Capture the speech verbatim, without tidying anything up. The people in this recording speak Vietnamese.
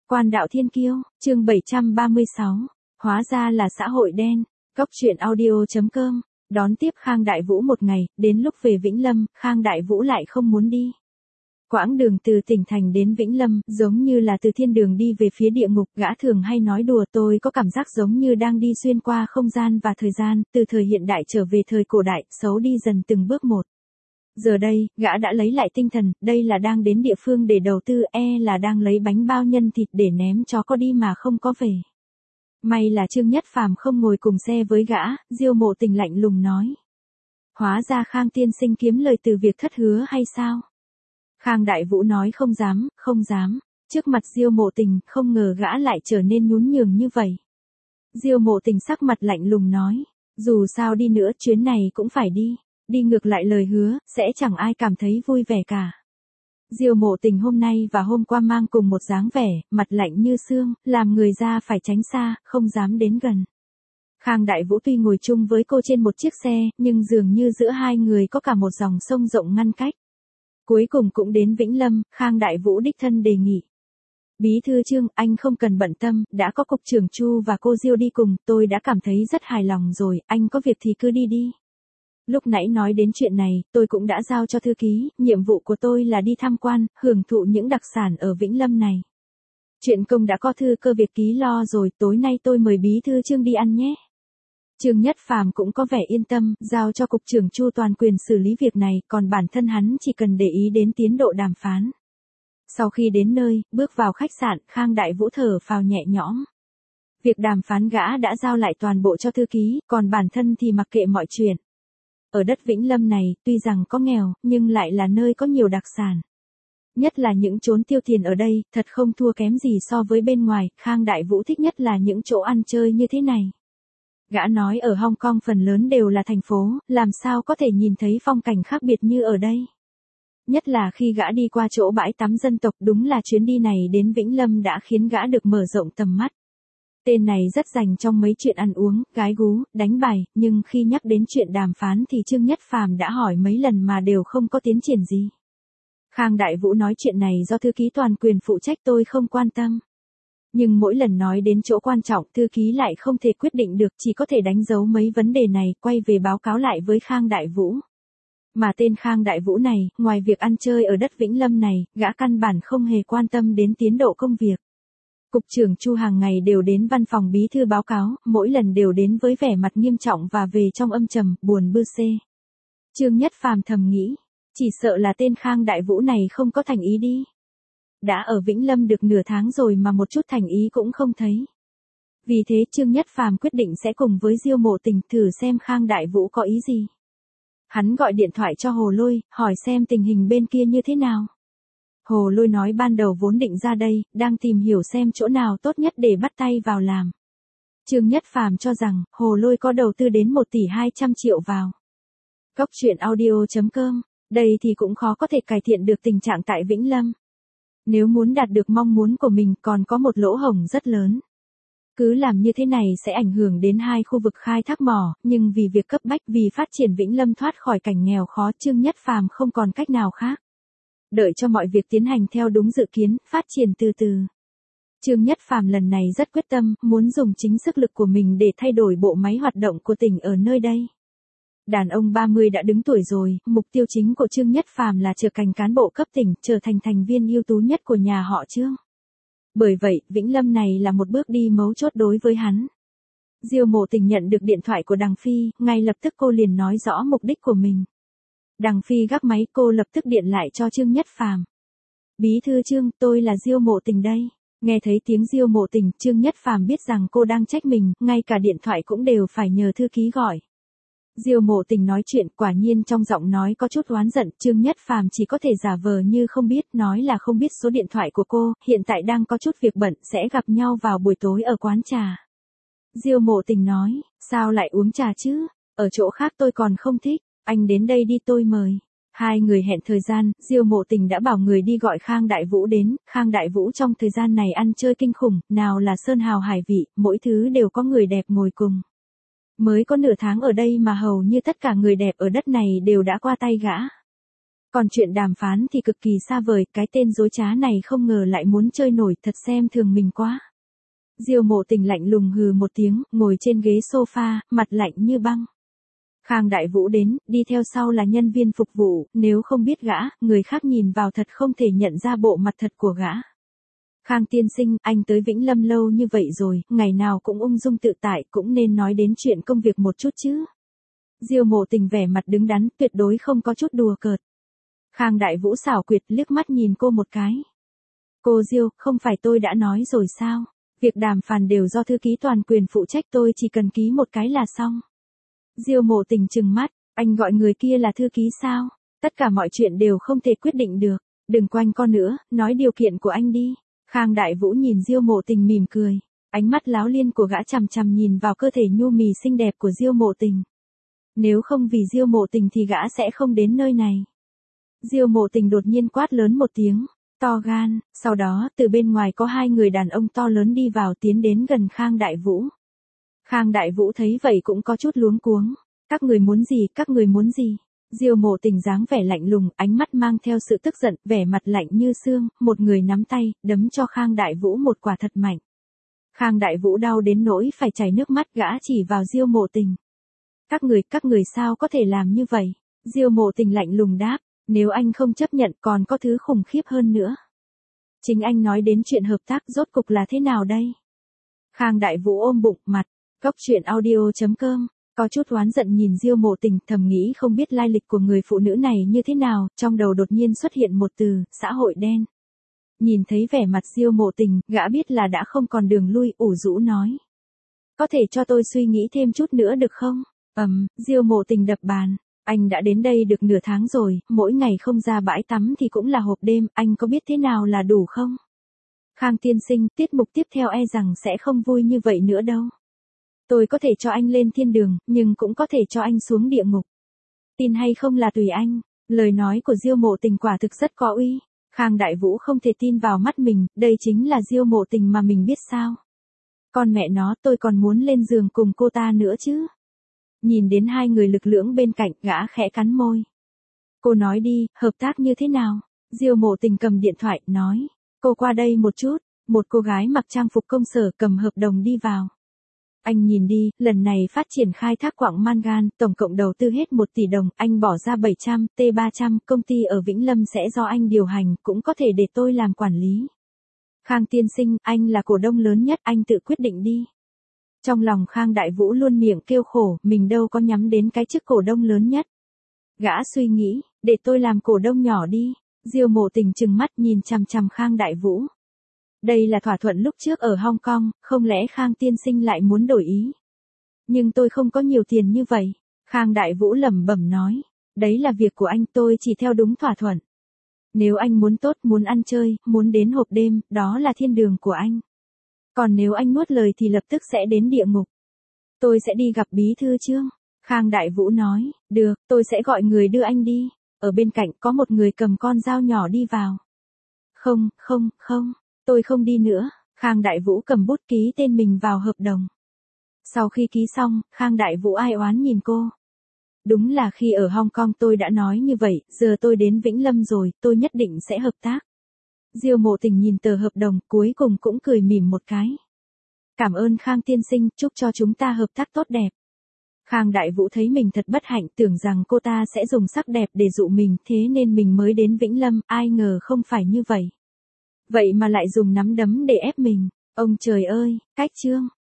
Quan đạo thiên kiêu, chương bảy trăm ba mươi sáu, hóa ra là xã hội đen. Cóc truyện audio chấm com, đón tiếp Khang Đại Vũ một ngày, đến lúc về Vĩnh Lâm, Khang Đại Vũ lại không muốn đi. Quãng đường từ tỉnh thành đến Vĩnh Lâm, giống như là từ thiên đường đi về phía địa ngục, gã thường hay nói đùa tôi có cảm giác giống như đang đi xuyên qua không gian và thời gian, từ thời hiện đại trở về thời cổ đại, xấu đi dần từng bước một. Giờ đây, gã đã lấy lại tinh thần, đây là đang đến địa phương để đầu tư, e là đang lấy bánh bao nhân thịt để ném chó có đi mà không có về. May là Trương Nhất Phàm không ngồi cùng xe với gã, Diêu Mộ Tình lạnh lùng nói. Hóa ra Khang tiên sinh kiếm lời từ việc thất hứa hay sao? Khang Đại Vũ nói không dám, không dám. Trước mặt Diêu Mộ Tình, không ngờ gã lại trở nên nhún nhường như vậy. Diêu Mộ Tình sắc mặt lạnh lùng nói, dù sao đi nữa chuyến này cũng phải đi. Đi ngược lại lời hứa, sẽ chẳng ai cảm thấy vui vẻ cả. Diêu Mộ Tình hôm nay và hôm qua mang cùng một dáng vẻ, mặt lạnh như xương, làm người ra phải tránh xa, không dám đến gần. Khang Đại Vũ tuy ngồi chung với cô trên một chiếc xe, nhưng dường như giữa hai người có cả một dòng sông rộng ngăn cách. Cuối cùng cũng đến Vĩnh Lâm, Khang Đại Vũ đích thân đề nghị. Bí thư Trương, anh không cần bận tâm, đã có cục trưởng Chu và cô Diêu đi cùng, tôi đã cảm thấy rất hài lòng rồi, anh có việc thì cứ đi đi. Lúc nãy nói đến chuyện này, tôi cũng đã giao cho thư ký, nhiệm vụ của tôi là đi tham quan, hưởng thụ những đặc sản ở Vĩnh Lâm này. Chuyện công đã có thư cơ việc ký lo rồi, tối nay tôi mời bí thư Trương đi ăn nhé. Trương Nhất Phàm cũng có vẻ yên tâm, giao cho cục trưởng Chu toàn quyền xử lý việc này, còn bản thân hắn chỉ cần để ý đến tiến độ đàm phán. Sau khi đến nơi, bước vào khách sạn, Khang Đại Vũ thở phào nhẹ nhõm. Việc đàm phán gã đã giao lại toàn bộ cho thư ký, còn bản thân thì mặc kệ mọi chuyện. Ở đất Vĩnh Lâm này, tuy rằng có nghèo, nhưng lại là nơi có nhiều đặc sản. Nhất là những chốn tiêu tiền ở đây, thật không thua kém gì so với bên ngoài, Khang Đại Vũ thích nhất là những chỗ ăn chơi như thế này. Gã nói ở Hong Kong phần lớn đều là thành phố, làm sao có thể nhìn thấy phong cảnh khác biệt như ở đây. Nhất là khi gã đi qua chỗ bãi tắm dân tộc, đúng là chuyến đi này đến Vĩnh Lâm đã khiến gã được mở rộng tầm mắt. Tên này rất dành trong mấy chuyện ăn uống, gái gú, đánh bài, nhưng khi nhắc đến chuyện đàm phán thì Trương Nhất Phàm đã hỏi mấy lần mà đều không có tiến triển gì. Khang Đại Vũ nói chuyện này do thư ký toàn quyền phụ trách, tôi không quan tâm. Nhưng mỗi lần nói đến chỗ quan trọng, thư ký lại không thể quyết định được, chỉ có thể đánh dấu mấy vấn đề này, quay về báo cáo lại với Khang Đại Vũ. Mà tên Khang Đại Vũ này, ngoài việc ăn chơi ở đất Vĩnh Lâm này, gã căn bản không hề quan tâm đến tiến độ công việc. Cục trưởng Chu hàng ngày đều đến văn phòng bí thư báo cáo, mỗi lần đều đến với vẻ mặt nghiêm trọng và về trong âm trầm, buồn bư xê. Trương Nhất Phàm thầm nghĩ, chỉ sợ là tên Khang Đại Vũ này không có thành ý đi. Đã ở Vĩnh Lâm được nửa tháng rồi mà một chút thành ý cũng không thấy. Vì thế Trương Nhất Phàm quyết định sẽ cùng với Diêu Mộ Tình thử xem Khang Đại Vũ có ý gì. Hắn gọi điện thoại cho Hồ Lôi, hỏi xem tình hình bên kia như thế nào. Hồ Lôi nói ban đầu vốn định ra đây, đang tìm hiểu xem chỗ nào tốt nhất để bắt tay vào làm. Trương Nhất Phàm cho rằng, Hồ Lôi có đầu tư đến một tỷ hai trăm triệu vào. Cóc truyện audio chấm com, đây thì cũng khó có thể cải thiện được tình trạng tại Vĩnh Lâm. Nếu muốn đạt được mong muốn của mình còn có một lỗ hổng rất lớn. Cứ làm như thế này sẽ ảnh hưởng đến hai khu vực khai thác mỏ, nhưng vì việc cấp bách vì phát triển Vĩnh Lâm thoát khỏi cảnh nghèo khó, Trương Nhất Phàm không còn cách nào khác. Đợi cho mọi việc tiến hành theo đúng dự kiến, phát triển từ từ. Trương Nhất Phàm lần này rất quyết tâm, muốn dùng chính sức lực của mình để thay đổi bộ máy hoạt động của tỉnh ở nơi đây. Đàn ông ba mươi đã đứng tuổi rồi, mục tiêu chính của Trương Nhất Phàm là trở thành cán bộ cấp tỉnh, trở thành thành viên ưu tú nhất của nhà họ Trương. Bởi vậy, Vĩnh Lâm này là một bước đi mấu chốt đối với hắn. Diêu Mộ Tình nhận được điện thoại của Đằng Phi, ngay lập tức cô liền nói rõ mục đích của mình. Đằng Phi gác máy, cô lập tức điện lại cho Trương Nhất Phàm. Bí thư Trương, tôi là Diêu Mộ Tình đây. Nghe thấy tiếng Diêu Mộ Tình, Trương Nhất Phàm biết rằng cô đang trách mình, ngay cả điện thoại cũng đều phải nhờ thư ký gọi. Diêu Mộ Tình nói chuyện, quả nhiên trong giọng nói có chút oán giận, Trương Nhất Phàm chỉ có thể giả vờ như không biết, nói là không biết số điện thoại của cô, hiện tại đang có chút việc bận, sẽ gặp nhau vào buổi tối ở quán trà. Diêu Mộ Tình nói, sao lại uống trà chứ, ở chỗ khác tôi còn không thích, anh đến đây đi tôi mời. Hai người hẹn thời gian, Diêu Mộ Tình đã bảo người đi gọi Khang Đại Vũ đến, Khang Đại Vũ trong thời gian này ăn chơi kinh khủng, nào là sơn hào hải vị, mỗi thứ đều có người đẹp ngồi cùng. Mới có nửa tháng ở đây mà hầu như tất cả người đẹp ở đất này đều đã qua tay gã. Còn chuyện đàm phán thì cực kỳ xa vời, cái tên dối trá này không ngờ lại muốn chơi nổi, thật xem thường mình quá. Diêu Mộ Tình lạnh lùng hừ một tiếng, ngồi trên ghế sofa, mặt lạnh như băng. Khang Đại Vũ đến, đi theo sau là nhân viên phục vụ, nếu không biết gã, người khác nhìn vào thật không thể nhận ra bộ mặt thật của gã. Khang tiên sinh, anh tới Vĩnh Lâm lâu như vậy rồi, ngày nào cũng ung dung tự tại, cũng nên nói đến chuyện công việc một chút chứ. Diêu Mộ Tình vẻ mặt đứng đắn, tuyệt đối không có chút đùa cợt. Khang Đại Vũ xảo quyệt liếc mắt nhìn cô một cái. Cô Diêu, không phải tôi đã nói rồi sao? Việc đàm phán đều do thư ký toàn quyền phụ trách, tôi chỉ cần ký một cái là xong. Diêu Mộ Tình trừng mắt, anh gọi người kia là thư ký sao? Tất cả mọi chuyện đều không thể quyết định được. Đừng quanh co nữa, nói điều kiện của anh đi. Khang Đại Vũ nhìn Diêu Mộ Tình mỉm cười. Ánh mắt láo liên của gã chằm chằm nhìn vào cơ thể nhu mì xinh đẹp của Diêu Mộ Tình. Nếu không vì Diêu Mộ Tình thì gã sẽ không đến nơi này. Diêu Mộ Tình đột nhiên quát lớn một tiếng, to gan, sau đó từ bên ngoài có hai người đàn ông to lớn đi vào tiến đến gần Khang Đại Vũ. Khang Đại Vũ thấy vậy cũng có chút luống cuống, các người muốn gì, các người muốn gì? Diêu Mộ Tình dáng vẻ lạnh lùng, ánh mắt mang theo sự tức giận, vẻ mặt lạnh như xương, một người nắm tay, đấm cho Khang Đại Vũ một quả thật mạnh. Khang Đại Vũ đau đến nỗi phải chảy nước mắt, gã chỉ vào Diêu Mộ Tình. Các người, các người sao có thể làm như vậy? Diêu Mộ Tình lạnh lùng đáp, nếu anh không chấp nhận còn có thứ khủng khiếp hơn nữa. Chính anh nói đến chuyện hợp tác rốt cục là thế nào đây? Khang Đại Vũ ôm bụng mặt, Cốc truyện audio chấm com, có chút oán giận nhìn Diêu Mộ Tình, thầm nghĩ không biết lai lịch của người phụ nữ này như thế nào, trong đầu đột nhiên xuất hiện một từ, xã hội đen. Nhìn thấy vẻ mặt Diêu Mộ Tình, gã biết là đã không còn đường lui, ủ rũ nói. Có thể cho tôi suy nghĩ thêm chút nữa được không? Ầm, um, Diêu Mộ Tình đập bàn. Anh đã đến đây được nửa tháng rồi, mỗi ngày không ra bãi tắm thì cũng là hộp đêm, anh có biết thế nào là đủ không? Khang tiên sinh, tiết mục tiếp theo e rằng sẽ không vui như vậy nữa đâu. Tôi có thể cho anh lên thiên đường, nhưng cũng có thể cho anh xuống địa ngục. Tin hay không là tùy anh. Lời nói của Diêu Mộ Tình quả thực rất có uy. Khang Đại Vũ không thể tin vào mắt mình, đây chính là Diêu Mộ Tình mà mình biết sao. Con mẹ nó, tôi còn muốn lên giường cùng cô ta nữa chứ. Nhìn đến hai người lực lưỡng bên cạnh, gã khẽ cắn môi. Cô nói đi, hợp tác như thế nào? Diêu Mộ Tình cầm điện thoại, nói. Cô qua đây một chút. Một cô gái mặc trang phục công sở cầm hợp đồng đi vào. Anh nhìn đi, lần này phát triển khai thác quặng mangan, tổng cộng đầu tư hết một tỷ đồng, anh bỏ ra bảy trăm, T ba trăm, công ty ở Vĩnh Lâm sẽ do anh điều hành, cũng có thể để tôi làm quản lý. Khang tiên sinh, anh là cổ đông lớn nhất, anh tự quyết định đi. Trong lòng Khang Đại Vũ luôn miệng kêu khổ, mình đâu có nhắm đến cái chức cổ đông lớn nhất. Gã suy nghĩ, để tôi làm cổ đông nhỏ đi. Diêu Mộ Tình trừng mắt nhìn chằm chằm Khang Đại Vũ. Đây là thỏa thuận lúc trước ở Hong Kong, không lẽ Khang tiên sinh lại muốn đổi ý? Nhưng tôi không có nhiều tiền như vậy. Khang Đại Vũ lẩm bẩm nói, đấy là việc của anh, tôi chỉ theo đúng thỏa thuận. Nếu anh muốn tốt, muốn ăn chơi, muốn đến hộp đêm, đó là thiên đường của anh. Còn nếu anh nuốt lời thì lập tức sẽ đến địa ngục. Tôi sẽ đi gặp bí thư Trương. Khang Đại Vũ nói, được, tôi sẽ gọi người đưa anh đi. Ở bên cạnh có một người cầm con dao nhỏ đi vào. Không, không, không, tôi không đi nữa. Khang Đại Vũ cầm bút ký tên mình vào hợp đồng. Sau khi ký xong, Khang Đại Vũ ai oán nhìn cô. Đúng là khi ở Hong Kong tôi đã nói như vậy, giờ tôi đến Vĩnh Lâm rồi, tôi nhất định sẽ hợp tác. Diêu Mộ Tình nhìn tờ hợp đồng, cuối cùng cũng cười mỉm một cái. Cảm ơn Khang tiên sinh, chúc cho chúng ta hợp tác tốt đẹp. Khang Đại Vũ thấy mình thật bất hạnh, tưởng rằng cô ta sẽ dùng sắc đẹp để dụ mình, thế nên mình mới đến Vĩnh Lâm, ai ngờ không phải như vậy. Vậy mà lại dùng nắm đấm để ép mình. Ông trời ơi, cách chương.